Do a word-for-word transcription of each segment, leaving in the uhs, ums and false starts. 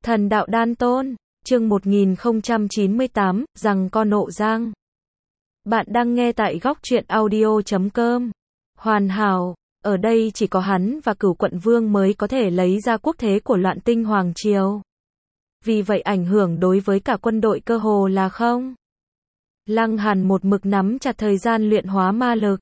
Thần đạo đan tôn, chương một nghìn không trăm chín mươi tám, rằng con Nộ Giang. Bạn đang nghe tại góc truyện audio chấm com. Hoàn hảo, ở đây chỉ có hắn và Cửu Quận Vương mới có thể lấy ra quốc thế của Loạn Tinh Hoàng Triều. Vì vậy ảnh hưởng đối với cả quân đội cơ hồ là không. Lăng Hàn một mực nắm chặt thời gian luyện hóa ma lực.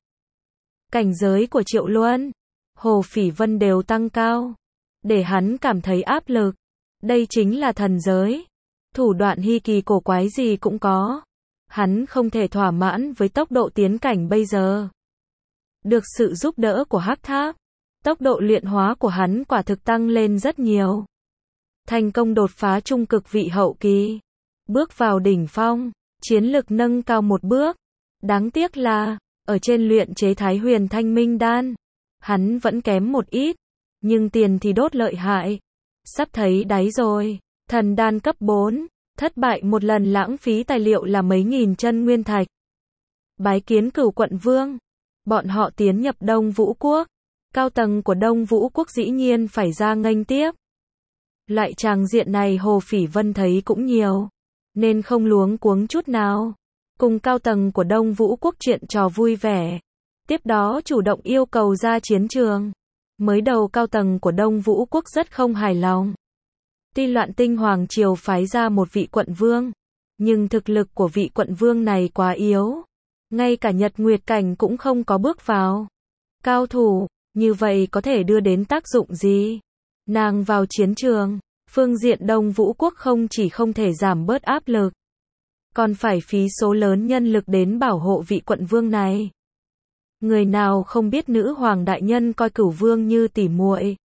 Cảnh giới của Triệu Luân, Hồ Phỉ Vân đều tăng cao, để hắn cảm thấy áp lực. Đây chính là thần giới. Thủ đoạn hy kỳ cổ quái gì cũng có. Hắn không thể thỏa mãn với tốc độ tiến cảnh bây giờ. Được sự giúp đỡ của Hắc Tháp, tốc độ luyện hóa của hắn quả thực tăng lên rất nhiều. Thành công đột phá trung cực vị hậu kỳ. Bước vào đỉnh phong, chiến lực nâng cao một bước. Đáng tiếc là, ở trên luyện chế Thái Huyền Thanh Minh Đan, hắn vẫn kém một ít. Nhưng tiền thì đốt lợi hại. Sắp thấy đáy rồi. Thần đan cấp bốn, thất bại một lần lãng phí tài liệu là mấy nghìn chân nguyên thạch. Bái kiến Cửu Quận Vương. Bọn họ tiến nhập Đông Vũ Quốc. Cao tầng của Đông Vũ Quốc dĩ nhiên phải ra nghênh tiếp. Loại tràng diện này Hồ Phỉ Vân thấy cũng nhiều, nên không luống cuống chút nào. Cùng cao tầng của Đông Vũ Quốc chuyện trò vui vẻ. Tiếp đó chủ động yêu cầu ra chiến trường. Mới đầu cao tầng của Đông Vũ Quốc rất không hài lòng. Tuy Loạn Tinh Hoàng Triều phái ra một vị quận vương, nhưng thực lực của vị quận vương này quá yếu. Ngay cả Nhật Nguyệt Cảnh cũng không có bước vào. Cao thủ, như vậy có thể đưa đến tác dụng gì? Nàng vào chiến trường, phương diện Đông Vũ Quốc không chỉ không thể giảm bớt áp lực, còn phải phí số lớn nhân lực đến bảo hộ vị quận vương này. Người nào không biết nữ hoàng đại nhân coi Cửu Vương như tỉ muội.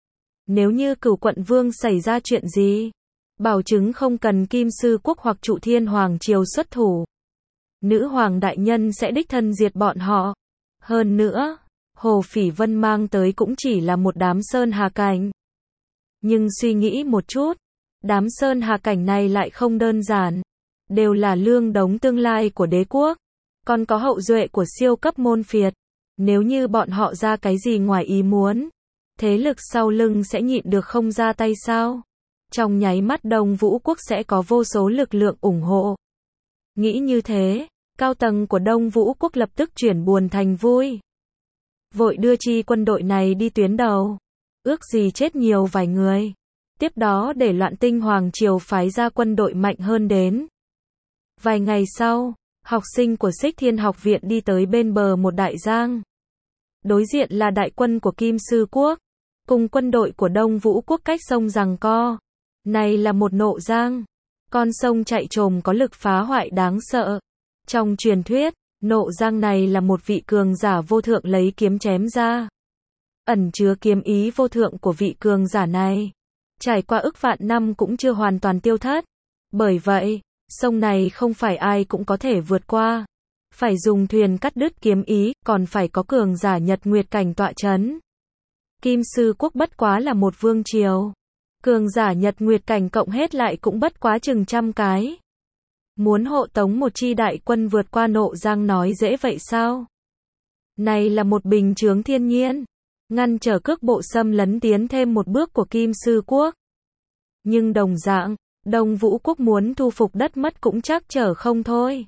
Nếu như Cửu Quận Vương xảy ra chuyện gì, bảo chứng không cần Kim Sư Quốc hoặc Trụ Thiên Hoàng Triều xuất thủ. Nữ hoàng đại nhân sẽ đích thân diệt bọn họ. Hơn nữa, Hồ Phỉ Vân mang tới cũng chỉ là một đám sơn hà cảnh. Nhưng suy nghĩ một chút, đám sơn hà cảnh này lại không đơn giản. Đều là lương đống tương lai của đế quốc. Còn có hậu duệ của siêu cấp môn phiệt. Nếu như bọn họ ra cái gì ngoài ý muốn, thế lực sau lưng sẽ nhịn được không ra tay sao? Trong nháy mắt Đông Vũ Quốc sẽ có vô số lực lượng ủng hộ. Nghĩ như thế, cao tầng của Đông Vũ Quốc lập tức chuyển buồn thành vui. Vội đưa chi quân đội này đi tuyến đầu. Ước gì chết nhiều vài người. Tiếp đó để Loạn Tinh Hoàng Triều phái ra quân đội mạnh hơn đến. Vài ngày sau, học sinh của Xích Thiên Học Viện đi tới bên bờ một đại giang. Đối diện là đại quân của Kim Sư Quốc, cùng quân đội của Đông Vũ Quốc cách sông giằng co. Này là một Nộ Giang, con sông chạy trồm có lực phá hoại đáng sợ. Trong truyền thuyết, Nộ Giang này là một vị cường giả vô thượng lấy kiếm chém ra. Ẩn chứa kiếm ý vô thượng của vị cường giả này. Trải qua ức vạn năm cũng chưa hoàn toàn tiêu thất. Bởi vậy, sông này không phải ai cũng có thể vượt qua. Phải dùng thuyền cắt đứt kiếm ý, còn phải có cường giả Nhật Nguyệt Cảnh tọa chấn. Kim Sư Quốc bất quá là một vương triều. Cường giả Nhật Nguyệt Cảnh cộng hết lại cũng bất quá chừng trăm cái. Muốn hộ tống một chi đại quân vượt qua Nộ Giang nói dễ vậy sao? Này là một bình chướng thiên nhiên, ngăn trở cước bộ xâm lấn tiến thêm một bước của Kim Sư Quốc. Nhưng đồng dạng, Đông Vũ Quốc muốn thu phục đất mất cũng chắc trở không thôi.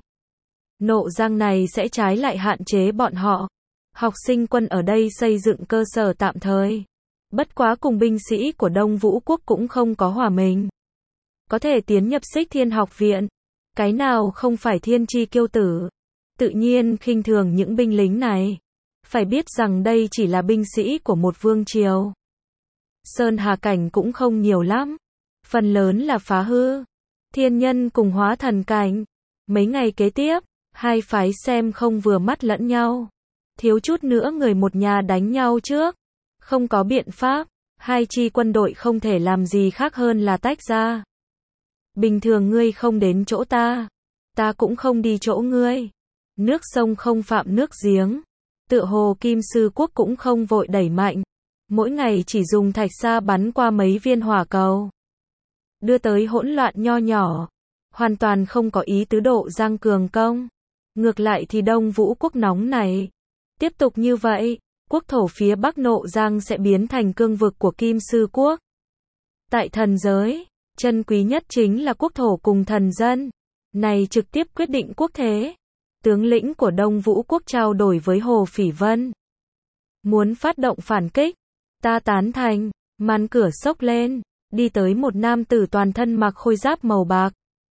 Nộ Giang này sẽ trái lại hạn chế bọn họ. Học sinh quân ở đây xây dựng cơ sở tạm thời. Bất quá cùng binh sĩ của Đông Vũ Quốc cũng không có hòa mình. Có thể tiến nhập Xích Thiên Học Viện. Cái nào không phải thiên chi kiêu tử. Tự nhiên khinh thường những binh lính này. Phải biết rằng đây chỉ là binh sĩ của một vương triều. Sơn hà cảnh cũng không nhiều lắm. Phần lớn là phá hư. Thiên nhân cùng hóa thần cảnh. Mấy ngày kế tiếp, hai phái xem không vừa mắt lẫn nhau. Thiếu chút nữa người một nhà đánh nhau trước. Không có biện pháp, hai chi quân đội không thể làm gì khác hơn là tách ra. Bình thường ngươi không đến chỗ ta, ta cũng không đi chỗ ngươi. Nước sông không phạm nước giếng. Tựa hồ Kim Sư Quốc cũng không vội đẩy mạnh. Mỗi ngày chỉ dùng thạch sa bắn qua mấy viên hỏa cầu. Đưa tới hỗn loạn nho nhỏ. Hoàn toàn không có ý tứ độ giang cường công. Ngược lại thì Đông Vũ Quốc nóng này. Tiếp tục như vậy, quốc thổ phía Bắc Nộ Giang sẽ biến thành cương vực của Kim Sư Quốc. Tại thần giới, Chân quý nhất chính là quốc thổ cùng thần dân. Này trực tiếp quyết định quốc thế. Tướng lĩnh của Đông Vũ quốc trao đổi với Hồ Phỉ Vân. Muốn phát động phản kích. Ta tán thành. Màn cửa xốc lên. Đi tới một nam tử toàn thân mặc khôi giáp màu bạc.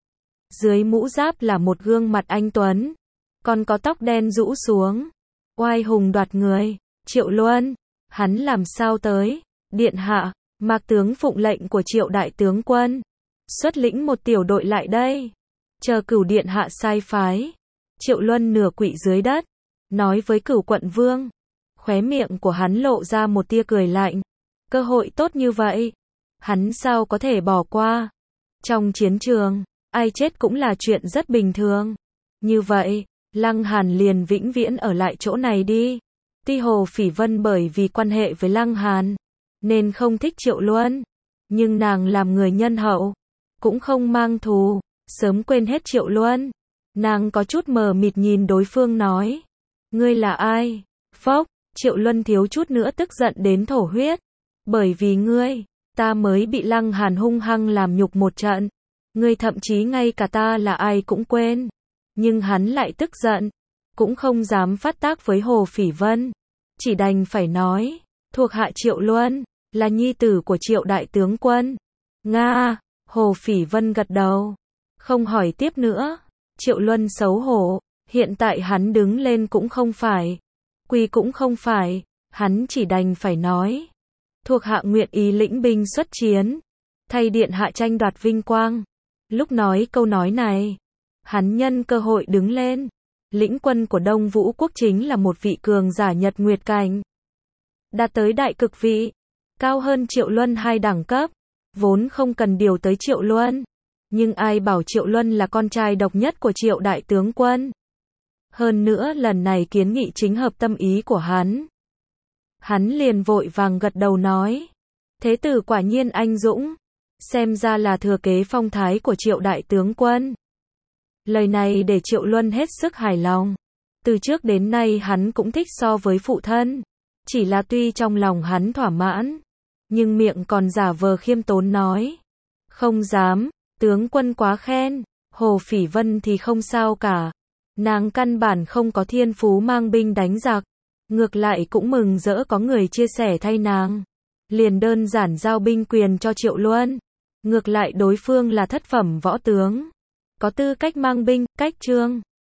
Dưới mũ giáp là một gương mặt anh tuấn. Còn có tóc đen rũ xuống. Oai hùng đoạt người. Triệu Luân. Hắn làm sao tới? Điện hạ. Mạc tướng phụng lệnh của Triệu đại tướng quân. Xuất lĩnh một tiểu đội lại đây. Chờ Cửu điện hạ sai phái. Triệu Luân nửa quỵ dưới đất. Nói với Cửu quận vương. Khóe miệng của hắn lộ ra một tia cười lạnh. Cơ hội tốt như vậy. Hắn sao có thể bỏ qua. Trong chiến trường, ai chết cũng là chuyện rất bình thường. Như vậy, Lăng Hàn liền vĩnh viễn ở lại chỗ này đi. Tuy Hồ Phỉ Vân bởi vì quan hệ với Lăng Hàn, nên không thích Triệu Luân. Nhưng nàng làm người nhân hậu, cũng không mang thù, sớm quên hết Triệu Luân. Nàng có chút mờ mịt nhìn đối phương nói. Ngươi là ai? Phốc, Triệu Luân thiếu chút nữa tức giận đến thổ huyết. Bởi vì ngươi, ta mới bị Lăng Hàn hung hăng làm nhục một trận. Ngươi thậm chí ngay cả ta là ai cũng quên. Nhưng hắn lại tức giận, cũng không dám phát tác với Hồ Phỉ Vân. Chỉ đành phải nói, thuộc hạ Triệu Luân, là nhi tử của Triệu đại tướng quân. Nga, Hồ Phỉ Vân gật đầu, không hỏi tiếp nữa. Triệu Luân xấu hổ, hiện tại hắn đứng lên cũng không phải, quỳ cũng không phải, hắn chỉ đành phải nói. Thuộc hạ nguyện ý lĩnh binh xuất chiến, thay điện hạ tranh đoạt vinh quang. Lúc nói câu nói này, hắn nhân cơ hội đứng lên. Lĩnh quân của Đông Vũ quốc chính là một vị cường giả nhật nguyệt cảnh. Đạt tới đại cực vị, cao hơn Triệu Luân hai đẳng cấp, vốn không cần điều tới Triệu Luân. Nhưng ai bảo Triệu Luân là con trai độc nhất của Triệu đại tướng quân. Hơn nữa lần này kiến nghị chính hợp tâm ý của hắn. Hắn liền vội vàng gật đầu nói. Thế tử quả nhiên anh dũng. Xem ra là thừa kế phong thái của Triệu đại tướng quân. Lời này để Triệu Luân hết sức hài lòng. Từ trước đến nay hắn cũng thích so với phụ thân. Chỉ là tuy trong lòng hắn thỏa mãn, nhưng miệng còn giả vờ khiêm tốn nói. Không dám, tướng quân quá khen. Hồ Phỉ Vân thì không sao cả. Nàng căn bản không có thiên phú mang binh đánh giặc. Ngược lại cũng mừng rỡ có người chia sẻ thay nàng. Liền đơn giản giao binh quyền cho Triệu Luân. Ngược lại đối phương là thất phẩm võ tướng, có tư cách mang binh, cách trương.